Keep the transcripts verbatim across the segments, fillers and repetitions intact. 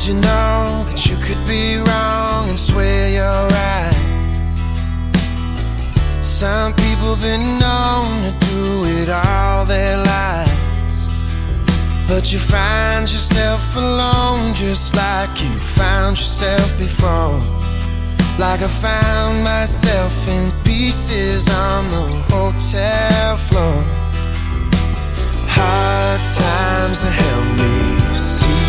you know that you could be wrong and swear you're right? Some people been known to do it all their lives, but you find yourself alone just like you found yourself before. Like I found myself in pieces on the hotel floor. Hard times have helped me see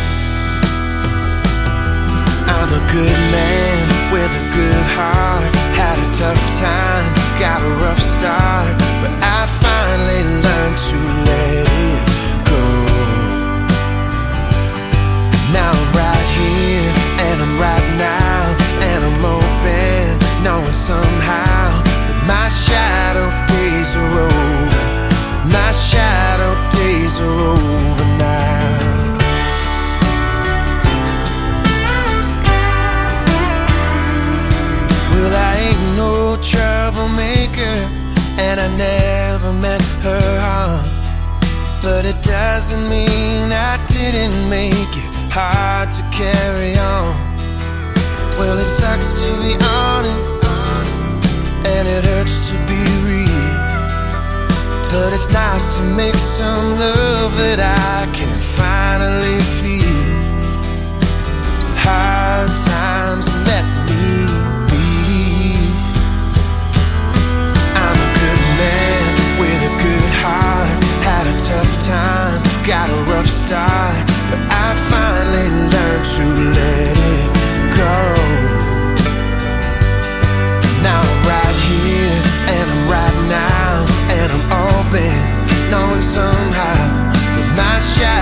I'm a good man with a good heart. Had a tough time, got a rough start, but I finally learned to let it go. Now I'm right here, and I'm right now, and I'm open, knowing somehow that my shadow days are over. My shadow days are over now. Well, I ain't no troublemaker, and I never meant her harm, but it doesn't mean I didn't make it hard to carry on. Well, it sucks to be honest, and it hurts to be real, but it's nice to make some love that I can finally feel. Hard times let me be. I'm a good man with a good heart. Had a tough time, got a rough start, but I finally learned to let it go. Now I'm right here, and I'm right now, and I'm open, knowing somehow that my shadow